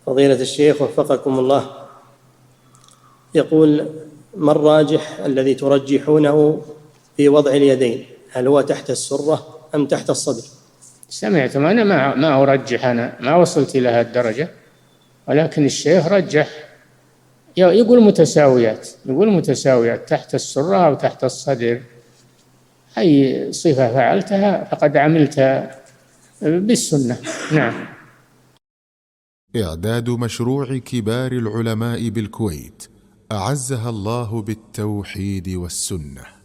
فضيلة الشيخ وفقكم الله، يقول: ما الراجح الذي ترجحونه في وضع اليدين؟ هل هو تحت السرة أم تحت الصدر؟ سمعتم، أنا ما أرجح، أنا ما وصلت إلى هذه الدرجة، ولكن الشيخ رجح، يقول متساويات تحت السرة أو تحت الصدر، أي صفة فعلتها فقد عملت بالسنة. نعم. إعداد مشروع كبار العلماء بالكويت أعزها الله بالتوحيد والسنة.